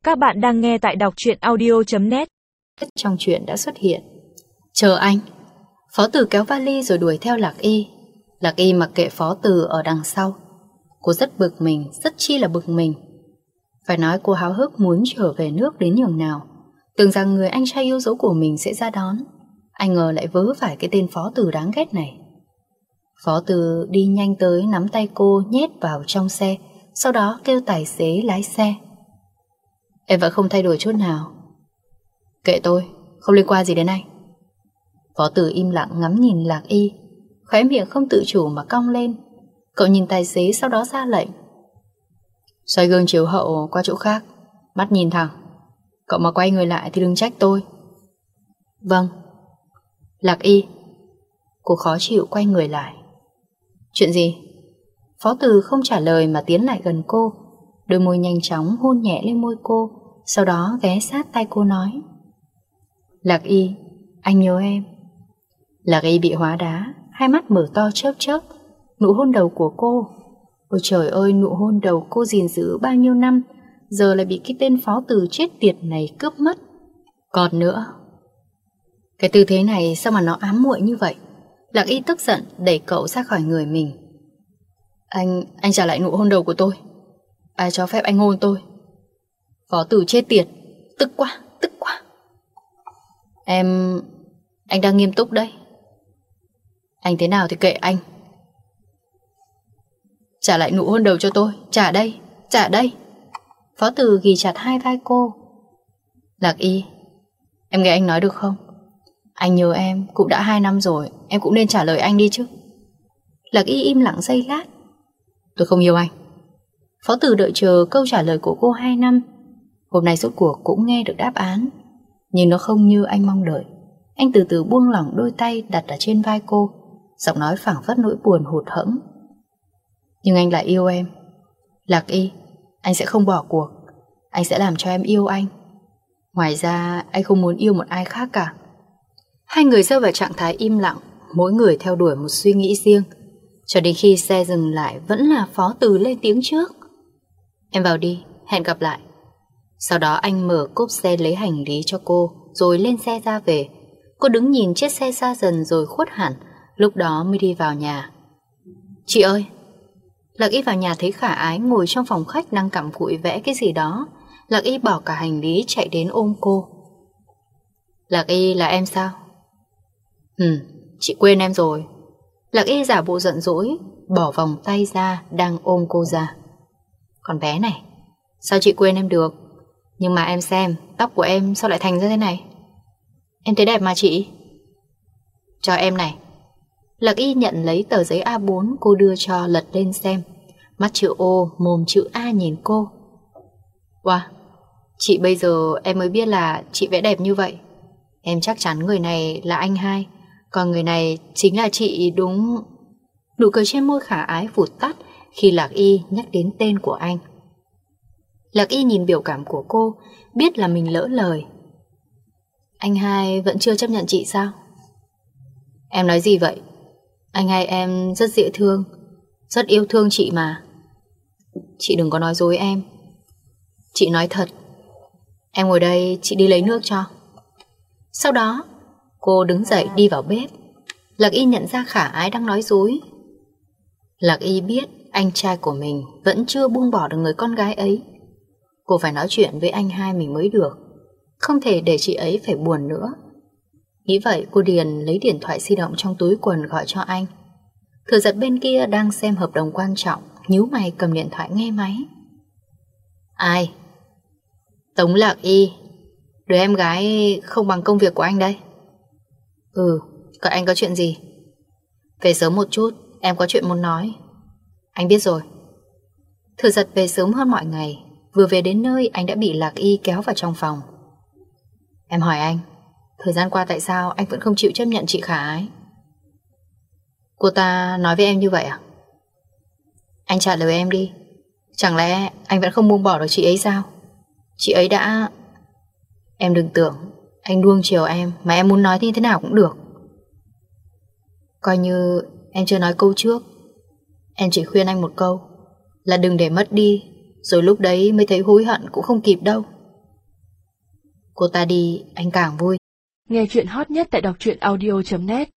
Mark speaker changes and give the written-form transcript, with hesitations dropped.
Speaker 1: Các bạn đang nghe tại đọc truyện audio.net.
Speaker 2: Trong chuyện đã xuất hiện. Chờ anh. Phó Từ kéo vali rồi đuổi theo Lạc Y. Lạc Y mặc kệ Phó Từ ở đằng sau. Cô rất bực mình, rất chi là bực mình. Phải nói cô háo hức muốn trở về nước đến nhường nào. Tưởng rằng người anh trai yêu dấu của mình sẽ ra đón. Anh ngờ lại vớ phải cái tên Phó Từ đáng ghét này. Phó Từ đi nhanh tới nắm tay cô nhét vào trong xe, sau đó kêu tài xế lái xe. Em vẫn không thay đổi chút nào. Kệ tôi, không liên quan gì đến anh. Phó Từ im lặng ngắm nhìn Lạc Y, khóe miệng không tự chủ mà cong lên. Cậu nhìn tài xế sau đó ra lệnh. Xoay gương chiếu hậu qua chỗ khác, mắt nhìn thẳng. Cậu mà quay người lại thì đừng trách tôi. Vâng. Lạc Y. Cô khó chịu quay người lại. Chuyện gì? Phó Từ không trả lời mà tiến lại gần cô, đôi môi nhanh chóng hôn nhẹ lên môi cô, sau đó ghé sát tay cô nói. Lạc Y, anh nhớ em. Lạc Y bị hóa đá, hai mắt mở to chớp chớp. Nụ hôn đầu của cô, ôi trời ơi, nụ hôn đầu cô gìn giữ bao nhiêu năm, giờ lại bị cái tên Phó Từ chết tiệt này cướp mất. Còn nữa, cái tư thế này sao mà nó ám muội như vậy? Lạc Y tức giận đẩy cậu ra khỏi người mình. Anh trả lại nụ hôn đầu của tôi. Ai cho phép anh hôn tôi? Phó Từ chết tiệt. Tức quá, tức quá. Anh đang nghiêm túc đấy. Anh thế nào thì kệ anh. Trả lại nụ hôn đầu cho tôi. Trả đây, trả đây. Phó Từ ghì chặt hai vai cô. Lạc Y, em nghe anh nói được không? Anh nhớ em cũng đã 2 năm rồi, em cũng nên trả lời anh đi chứ. Lạc Y im lặng giây lát. Tôi không yêu anh. Phó Từ đợi chờ câu trả lời của cô 2 năm. Hôm nay rốt cuộc cũng nghe được đáp án, nhưng nó không như anh mong đợi. Anh từ từ buông lỏng đôi tay đặt ở trên vai cô, giọng nói phảng phất nỗi buồn hụt hẫng. Nhưng anh lại yêu em. Lạc Y, anh sẽ không bỏ cuộc. Anh sẽ làm cho em yêu anh. Ngoài ra anh không muốn yêu một ai khác cả. Hai người rơi vào trạng thái im lặng, mỗi người theo đuổi một suy nghĩ riêng, cho đến khi xe dừng lại vẫn là Phó Từ lên tiếng trước. Em vào đi, hẹn gặp lại. Sau đó anh mở cốp xe lấy hành lý cho cô, rồi lên xe ra về. Cô đứng nhìn chiếc xe xa dần rồi khuất hẳn, lúc đó mới đi vào nhà. Chị ơi! Lạc Y vào nhà thấy Khả Ái ngồi trong phòng khách đang cặm cụi vẽ cái gì đó. Lạc Y bỏ cả hành lý chạy đến ôm cô. Lạc Y, là em sao? Chị quên em rồi. Lạc Y giả bộ giận dỗi, bỏ vòng tay ra đang ôm cô ra. Con bé này, sao chị quên em được? Nhưng mà em xem, tóc của em sao lại thành ra thế này? Em thấy đẹp mà chị. Cho em này. Lạc Y nhận lấy tờ giấy A4 cô đưa cho, lật lên xem. Mắt chữ O, mồm chữ A nhìn cô. Wow, chị bây giờ em mới biết là chị vẽ đẹp như vậy. Em chắc chắn người này là anh hai, còn người này chính là chị đúng. Nụ cười trên môi Khả Ái vụt tắt khi Lạc Y nhắc đến tên của anh. Lạc Y nhìn biểu cảm của cô, biết là mình lỡ lời. Anh hai vẫn chưa chấp nhận chị sao? Em nói gì vậy? Anh hai em rất dễ thương, rất yêu thương chị mà. Chị đừng có nói dối em. Chị nói thật. Em ngồi đây, chị đi lấy nước cho. Sau đó cô đứng dậy đi vào bếp. Lạc Y nhận ra Khả Ái đang nói dối. Lạc Y biết anh trai của mình vẫn chưa buông bỏ được người con gái ấy. Cô phải nói chuyện với anh hai mình mới được, không thể để chị ấy phải buồn nữa. Nghĩ vậy cô Điền lấy điện thoại di động trong túi quần gọi cho anh. Thừa Giật bên kia đang xem hợp đồng quan trọng, nhíu mày cầm điện thoại nghe máy. Ai? Tống Lạc Y, đứa em gái không bằng công việc của anh đây. Còn anh có chuyện gì? Về sớm một chút, em có chuyện muốn nói. Anh biết rồi. Thừa Giật về sớm hơn mọi ngày. Vừa về đến nơi anh đã bị Lạc Y kéo vào trong phòng. Em hỏi anh, thời gian qua tại sao anh vẫn không chịu chấp nhận chị Khả Ái? Cô ta nói với em như vậy à? Anh trả lời em đi. Chẳng lẽ anh vẫn không buông bỏ được chị ấy sao? Chị ấy đã... Em đừng tưởng anh nuông chiều em mà em muốn nói như thế nào cũng được. Coi như em chưa nói câu trước. Em chỉ khuyên anh một câu là đừng để mất đi, rồi lúc đấy mới thấy hối hận cũng không kịp đâu. Cô ta đi anh càng vui.
Speaker 1: Nghe chuyện hot nhất tại đọc truyện audio.net